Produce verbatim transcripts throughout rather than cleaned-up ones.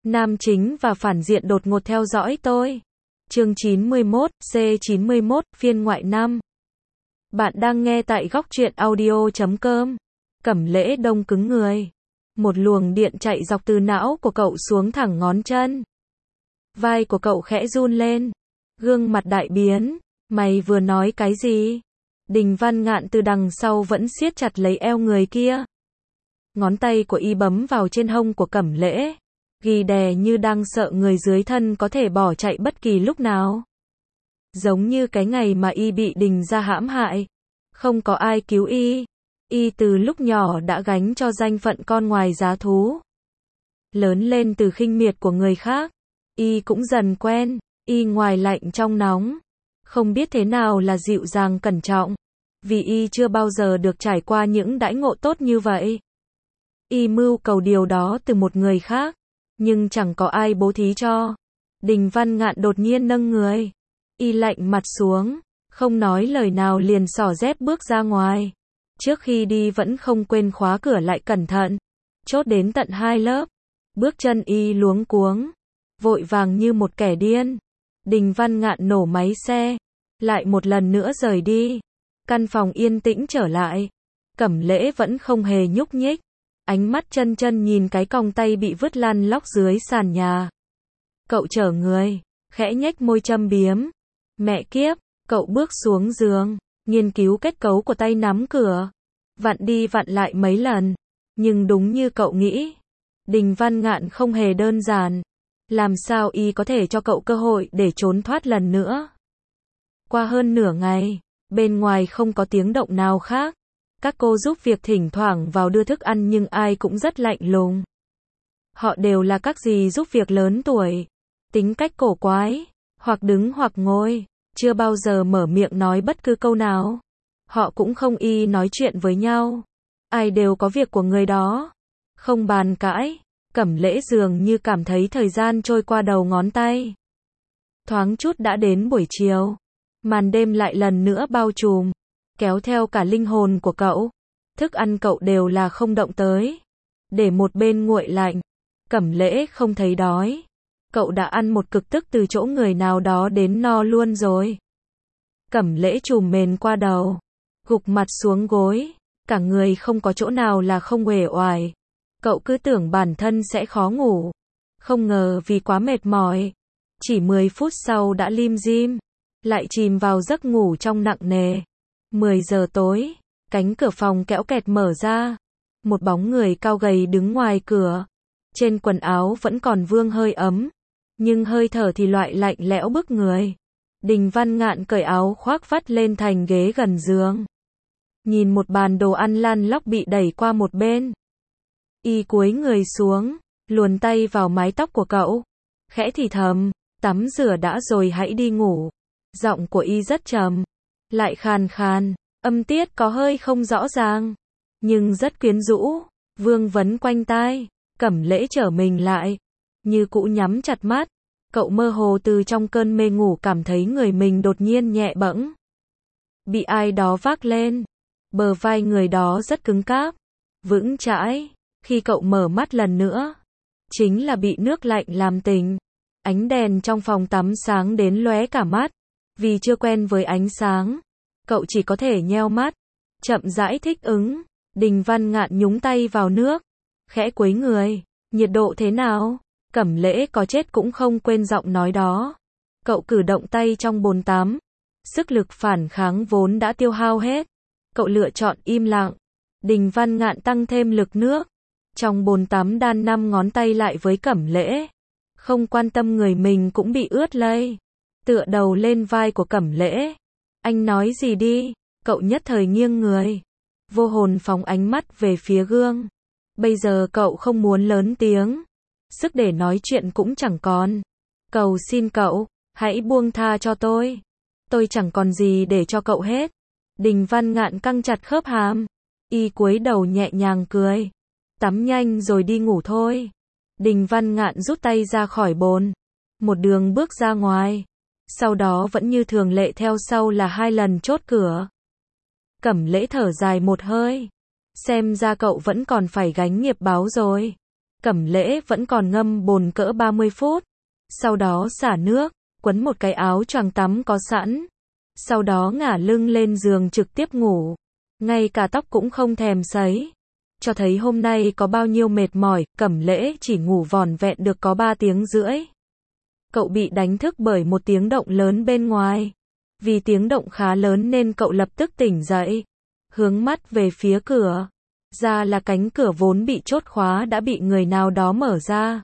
Nam chính và phản diện đột ngột theo dõi tôi. Chương chín mươi mốt, C chín mươi mốt, phiên ngoại năm. Bạn đang nghe tại góc truyện audio chấm com. Cẩm Lễ đông cứng người. Một luồng điện chạy dọc từ não của cậu xuống thẳng ngón chân. Vai của cậu khẽ run lên. Gương mặt đại biến. Mày vừa nói cái gì? Đình Văn Ngạn từ đằng sau vẫn siết chặt lấy eo người kia. Ngón tay của y bấm vào trên hông của Cẩm Lễ. Ghi đè như đang sợ người dưới thân có thể bỏ chạy bất kỳ lúc nào. Giống như cái ngày mà y bị Đình gia hãm hại. Không có ai cứu y. Y từ lúc nhỏ đã gánh cho danh phận con ngoài giá thú. Lớn lên từ khinh miệt của người khác. Y cũng dần quen. Y ngoài lạnh trong nóng. Không biết thế nào là dịu dàng cẩn trọng. Vì y chưa bao giờ được trải qua những đãi ngộ tốt như vậy. Y mưu cầu điều đó từ một người khác. Nhưng chẳng có ai bố thí cho. Đình Văn Ngạn đột nhiên nâng người. Y lạnh mặt xuống. Không nói lời nào liền xỏ dép bước ra ngoài. Trước khi đi vẫn không quên khóa cửa lại cẩn thận. Chốt đến tận hai lớp. Bước chân y luống cuống. Vội vàng như một kẻ điên. Đình Văn Ngạn nổ máy xe. Lại một lần nữa rời đi. Căn phòng yên tĩnh trở lại. Cẩm Lễ vẫn không hề nhúc nhích. Ánh mắt chân chân nhìn cái còng tay bị vứt lăn lóc dưới sàn nhà. Cậu chở người. Khẽ nhếch môi châm biếm. Mẹ kiếp. Cậu bước xuống giường. Nghiên cứu kết cấu của tay nắm cửa. Vặn đi vặn lại mấy lần. Nhưng đúng như cậu nghĩ. Đình Văn Ngạn không hề đơn giản. Làm sao y có thể cho cậu cơ hội để trốn thoát lần nữa. Qua hơn nửa ngày. Bên ngoài không có tiếng động nào khác. Các cô giúp việc thỉnh thoảng vào đưa thức ăn nhưng ai cũng rất lạnh lùng. Họ đều là các dì giúp việc lớn tuổi. Tính cách cổ quái. Hoặc đứng hoặc ngồi. Chưa bao giờ mở miệng nói bất cứ câu nào. Họ cũng không y nói chuyện với nhau. Ai đều có việc của người đó. Không bàn cãi. Cẩm Lễ dường như cảm thấy thời gian trôi qua đầu ngón tay. Thoáng chút đã đến buổi chiều. Màn đêm lại lần nữa bao trùm. Kéo theo cả linh hồn của cậu. Thức ăn cậu đều là không động tới. Để một bên nguội lạnh. Cẩm Lễ không thấy đói. Cậu đã ăn một cực tức từ chỗ người nào đó đến no luôn rồi. Cẩm Lễ trùm mền qua đầu. Gục mặt xuống gối. Cả người không có chỗ nào là không uể oải. Cậu cứ tưởng bản thân sẽ khó ngủ. Không ngờ vì quá mệt mỏi. Chỉ mười phút sau đã lim dim. Lại chìm vào giấc ngủ trong nặng nề. mười giờ tối. Cánh cửa phòng kẽo kẹt mở ra. Một bóng người cao gầy đứng ngoài cửa. Trên quần áo vẫn còn vương hơi ấm. Nhưng hơi thở thì loại lạnh lẽo bức người. Đình Văn Ngạn cởi áo khoác vắt lên thành ghế gần giường. Nhìn một bàn đồ ăn lăn lóc bị đẩy qua một bên. Y cúi người xuống. Luồn tay vào mái tóc của cậu. Khẽ thì thầm. Tắm rửa đã rồi hãy đi ngủ. Giọng của y rất trầm. Lại khàn khàn. Âm tiết có hơi không rõ ràng. Nhưng rất quyến rũ. Vương vấn quanh tai. Cẩm Lễ trở mình lại. Như cũ nhắm chặt mắt. Cậu mơ hồ từ trong cơn mê ngủ cảm thấy người mình đột nhiên nhẹ bẫng. Bị ai đó vác lên. Bờ vai người đó rất cứng cáp. Vững chãi. Khi cậu mở mắt lần nữa. Chính là bị nước lạnh làm tỉnh. Ánh đèn trong phòng tắm sáng đến lóe cả mắt. Vì chưa quen với ánh sáng. Cậu chỉ có thể nheo mắt. Chậm rãi thích ứng. Đình Văn Ngạn nhúng tay vào nước. Khẽ quấy người. Nhiệt độ thế nào? Cẩm Lễ có chết cũng không quên giọng nói đó. Cậu cử động tay trong bồn tắm. Sức lực phản kháng vốn đã tiêu hao hết. Cậu lựa chọn im lặng. Đình Văn Ngạn tăng thêm lực nước. Trong bồn tắm đan năm ngón tay lại với Cẩm Lễ. Không quan tâm người mình cũng bị ướt lây. Tựa đầu lên vai của Cẩm Lễ. Anh nói gì đi? Cậu nhất thời nghiêng người. Vô hồn phóng ánh mắt về phía gương. Bây giờ cậu không muốn lớn tiếng. Sức để nói chuyện cũng chẳng còn. Cầu xin cậu, hãy buông tha cho tôi. Tôi chẳng còn gì để cho cậu hết. Đình Văn Ngạn căng chặt khớp hàm. Y cúi đầu nhẹ nhàng cười. Tắm nhanh rồi đi ngủ thôi. Đình Văn Ngạn rút tay ra khỏi bồn. Một đường bước ra ngoài. Sau đó vẫn như thường lệ theo sau là hai lần chốt cửa. Cẩm Lễ thở dài một hơi. Xem ra cậu vẫn còn phải gánh nghiệp báo rồi. Cẩm Lễ vẫn còn ngâm bồn cỡ ba mươi phút. Sau đó xả nước, quấn một cái áo choàng tắm có sẵn. Sau đó ngả lưng lên giường trực tiếp ngủ. Ngay cả tóc cũng không thèm sấy. Cho thấy hôm nay có bao nhiêu mệt mỏi, Cẩm Lễ chỉ ngủ vỏn vẹn được có ba tiếng rưỡi. Cậu bị đánh thức bởi một tiếng động lớn bên ngoài. Vì tiếng động khá lớn nên cậu lập tức tỉnh dậy. Hướng mắt về phía cửa. Ra là cánh cửa vốn bị chốt khóa đã bị người nào đó mở ra.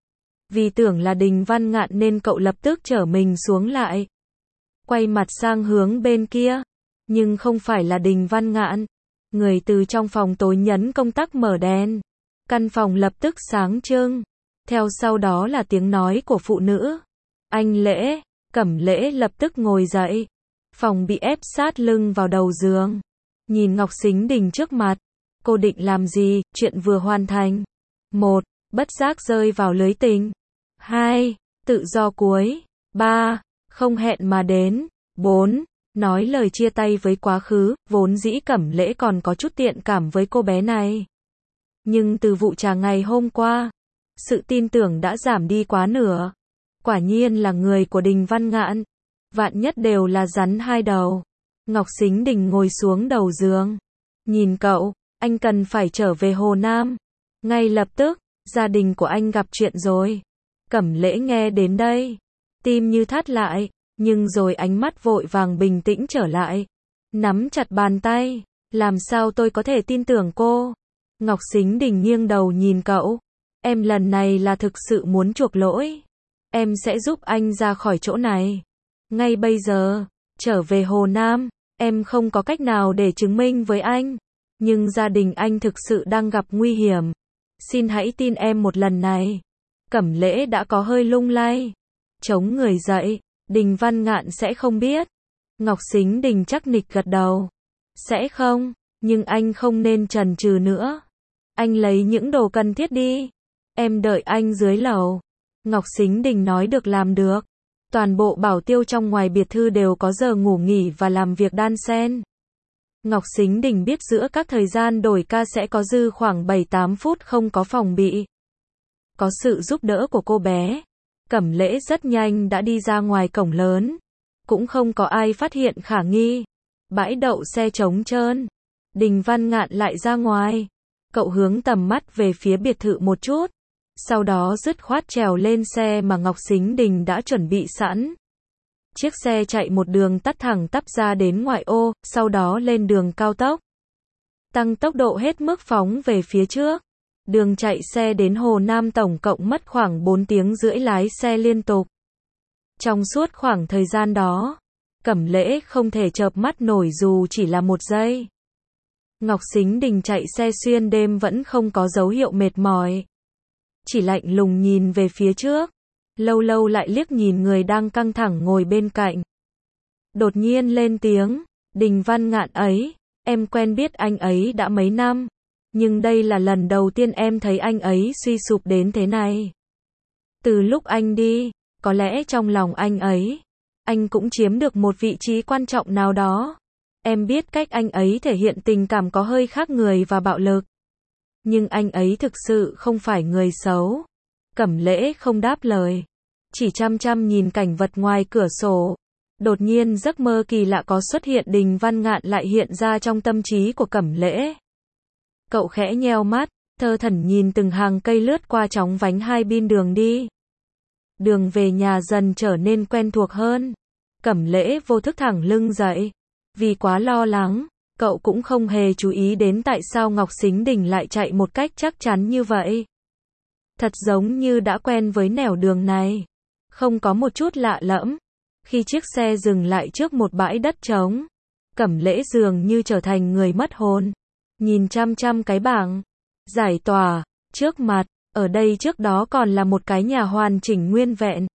Vì tưởng là Đình Văn Ngạn nên cậu lập tức trở mình xuống lại. Quay mặt sang hướng bên kia. Nhưng không phải là Đình Văn Ngạn. Người từ trong phòng tối nhấn công tắc mở đèn. Căn phòng lập tức sáng trưng. Theo sau đó là tiếng nói của phụ nữ. Anh Lễ. Cẩm Lễ lập tức ngồi dậy. Phòng bị ép sát lưng vào đầu giường. Nhìn Ngọc Sính Đình trước mặt. Cô định làm gì? Chuyện vừa hoàn thành. Một. Bất giác rơi vào lưới tình. Hai. Tự do cuối. Ba. Không hẹn mà đến. Bốn. Nói lời chia tay với quá khứ. Vốn dĩ Cẩm Lễ còn có chút tiện cảm với cô bé này. Nhưng từ vụ trà ngày hôm qua, sự tin tưởng đã giảm đi quá nửa. Quả nhiên là người của Đình Văn Ngạn. Vạn nhất đều là rắn hai đầu. Ngọc Sính Đình ngồi xuống đầu giường. Nhìn cậu, anh cần phải trở về Hồ Nam. Ngay lập tức, gia đình của anh gặp chuyện rồi. Cẩm Lễ nghe đến đây. Tim như thắt lại. Nhưng rồi ánh mắt vội vàng bình tĩnh trở lại. Nắm chặt bàn tay. Làm sao tôi có thể tin tưởng cô? Ngọc Sính Đình nghiêng đầu nhìn cậu. Em lần này là thực sự muốn chuộc lỗi. Em sẽ giúp anh ra khỏi chỗ này. Ngay bây giờ, trở về Hồ Nam, em không có cách nào để chứng minh với anh. Nhưng gia đình anh thực sự đang gặp nguy hiểm. Xin hãy tin em một lần này. Cẩm Lễ đã có hơi lung lay. Chống người dậy. Đình Văn Ngạn sẽ không biết. Ngọc Sính Đình chắc nịch gật đầu. Sẽ không, nhưng anh không nên chần chừ nữa. Anh lấy những đồ cần thiết đi. Em đợi anh dưới lầu. Ngọc Sính Đình nói được làm được. Toàn bộ bảo tiêu trong ngoài biệt thư đều có giờ ngủ nghỉ và làm việc đan xen. Ngọc Sính Đình biết giữa các thời gian đổi ca sẽ có dư khoảng bảy tám phút không có phòng bị. Có sự giúp đỡ của cô bé. Cẩm Lễ rất nhanh đã đi ra ngoài cổng lớn. Cũng không có ai phát hiện khả nghi. Bãi đậu xe trống trơn. Đình Văn Ngạn lại ra ngoài. Cậu hướng tầm mắt về phía biệt thự một chút. Sau đó dứt khoát trèo lên xe mà Ngọc Sính Đình đã chuẩn bị sẵn. Chiếc xe chạy một đường tắt thẳng tắp ra đến ngoại ô, sau đó lên đường cao tốc. Tăng tốc độ hết mức phóng về phía trước. Đường chạy xe đến Hồ Nam tổng cộng mất khoảng bốn tiếng rưỡi lái xe liên tục. Trong suốt khoảng thời gian đó, Cẩm Lễ không thể chợp mắt nổi dù chỉ là một giây. Ngọc Sính Đình chạy xe xuyên đêm vẫn không có dấu hiệu mệt mỏi. Chỉ lạnh lùng nhìn về phía trước. Lâu lâu lại liếc nhìn người đang căng thẳng ngồi bên cạnh. Đột nhiên lên tiếng. Đình Văn Ngạn ấy, em quen biết anh ấy đã mấy năm. Nhưng đây là lần đầu tiên em thấy anh ấy suy sụp đến thế này. Từ lúc anh đi, có lẽ trong lòng anh ấy, anh cũng chiếm được một vị trí quan trọng nào đó. Em biết cách anh ấy thể hiện tình cảm có hơi khác người và bạo lực. Nhưng anh ấy thực sự không phải người xấu. Cẩm Lễ không đáp lời. Chỉ chăm chăm nhìn cảnh vật ngoài cửa sổ. Đột nhiên giấc mơ kỳ lạ có xuất hiện Đình Văn Ngạn lại hiện ra trong tâm trí của Cẩm Lễ. Cậu khẽ nheo mắt, thơ thẩn nhìn từng hàng cây lướt qua chóng vánh hai bên đường đi. Đường về nhà dần trở nên quen thuộc hơn. Cẩm Lễ vô thức thẳng lưng dậy. Vì quá lo lắng, cậu cũng không hề chú ý đến tại sao Ngọc Sính Đình lại chạy một cách chắc chắn như vậy. Thật giống như đã quen với nẻo đường này. Không có một chút lạ lẫm. Khi chiếc xe dừng lại trước một bãi đất trống, Cẩm Lễ dường như trở thành người mất hồn. Nhìn chăm chăm cái bảng giải tỏa trước mặt, ở đây trước đó còn là một cái nhà hoàn chỉnh nguyên vẹn.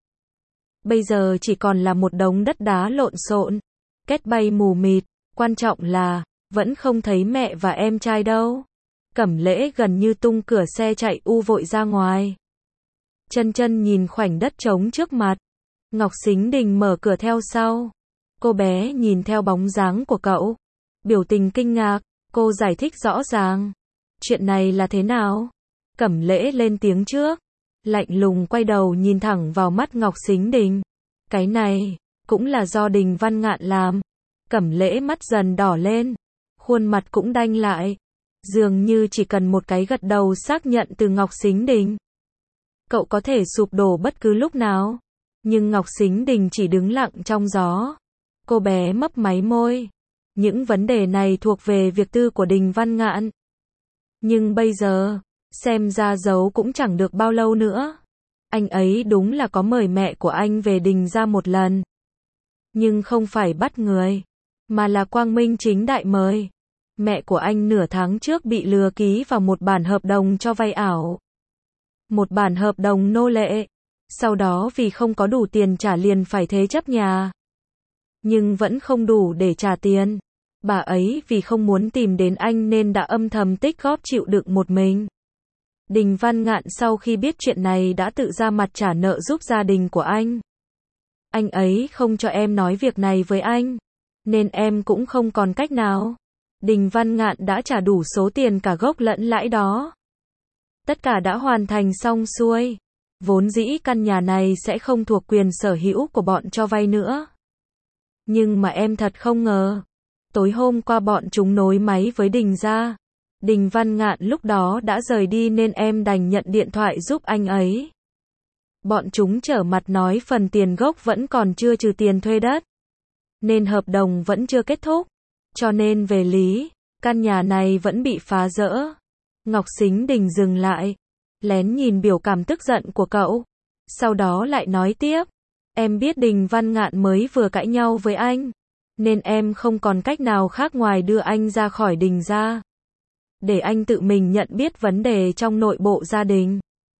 Bây giờ chỉ còn là một đống đất đá lộn xộn, két bay mù mịt, quan trọng là vẫn không thấy mẹ và em trai đâu. Cẩm Lễ gần như tung cửa xe chạy u vội ra ngoài. Chân chân nhìn khoảnh đất trống trước mặt. Ngọc Sính Đình mở cửa theo sau. Cô bé nhìn theo bóng dáng của cậu. Biểu tình kinh ngạc, cô giải thích rõ ràng. Chuyện này là thế nào? Cẩm Lễ lên tiếng trước, lạnh lùng quay đầu nhìn thẳng vào mắt Ngọc Sính Đình. Cái này, cũng là do Đình Văn Ngạn làm. Cẩm Lễ mắt dần đỏ lên, khuôn mặt cũng đanh lại. Dường như chỉ cần một cái gật đầu xác nhận từ Ngọc Sính Đình. Cậu có thể sụp đổ bất cứ lúc nào. Nhưng Ngọc Sính Đình chỉ đứng lặng trong gió. Cô bé mấp máy môi. Những vấn đề này thuộc về việc tư của Đình Văn Ngạn. Nhưng bây giờ, xem ra giấu cũng chẳng được bao lâu nữa. Anh ấy đúng là có mời mẹ của anh về Đình ra một lần. Nhưng không phải bắt người, mà là quang minh chính đại mời. Mẹ của anh nửa tháng trước bị lừa ký vào một bản hợp đồng cho vay ảo. Một bản hợp đồng nô lệ. Sau đó vì không có đủ tiền trả liền phải thế chấp nhà. Nhưng vẫn không đủ để trả tiền. Bà ấy vì không muốn tìm đến anh nên đã âm thầm tích góp chịu đựng một mình. Đình Văn Ngạn sau khi biết chuyện này đã tự ra mặt trả nợ giúp gia đình của anh. Anh ấy không cho em nói việc này với anh, nên em cũng không còn cách nào. Đình Văn Ngạn đã trả đủ số tiền cả gốc lẫn lãi đó. Tất cả đã hoàn thành xong xuôi. Vốn dĩ căn nhà này sẽ không thuộc quyền sở hữu của bọn cho vay nữa. Nhưng mà em thật không ngờ. Tối hôm qua bọn chúng nối máy với Đình ra. Đình Văn Ngạn lúc đó đã rời đi nên em đành nhận điện thoại giúp anh ấy. Bọn chúng trở mặt nói phần tiền gốc vẫn còn chưa trừ tiền thuê đất. Nên hợp đồng vẫn chưa kết thúc. Cho nên về lý, căn nhà này vẫn bị phá rỡ. Ngọc Sính Đình dừng lại, lén nhìn biểu cảm tức giận của cậu. Sau đó lại nói tiếp. Em biết Đình Văn Ngạn mới vừa cãi nhau với anh. Nên em không còn cách nào khác ngoài đưa anh ra khỏi Đình ra. Để anh tự mình nhận biết vấn đề trong nội bộ gia đình.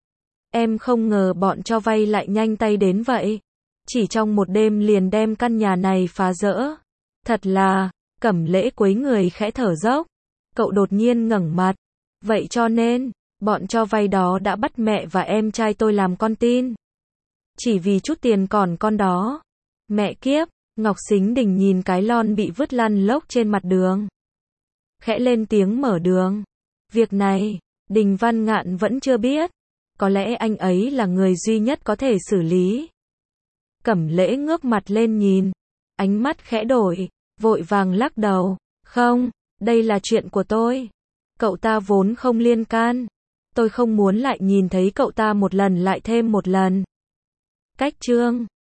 Em không ngờ bọn cho vay lại nhanh tay đến vậy. Chỉ trong một đêm liền đem căn nhà này phá rỡ. Thật là, Cẩm Lễ quấy người khẽ thở dốc. Cậu đột nhiên ngẩng mặt. Vậy cho nên, bọn cho vay đó đã bắt mẹ và em trai tôi làm con tin. Chỉ vì chút tiền còn con đó. Mẹ kiếp, Ngọc Sính Đình nhìn cái lon bị vứt lăn lóc trên mặt đường. Khẽ lên tiếng mở đường. Việc này, Đình Văn Ngạn vẫn chưa biết. Có lẽ anh ấy là người duy nhất có thể xử lý. Cẩm Lễ ngước mặt lên nhìn. Ánh mắt khẽ đổi, vội vàng lắc đầu. Không, đây là chuyện của tôi. Cậu ta vốn không liên can. Tôi không muốn lại nhìn thấy cậu ta một lần lại thêm một lần. Cách chương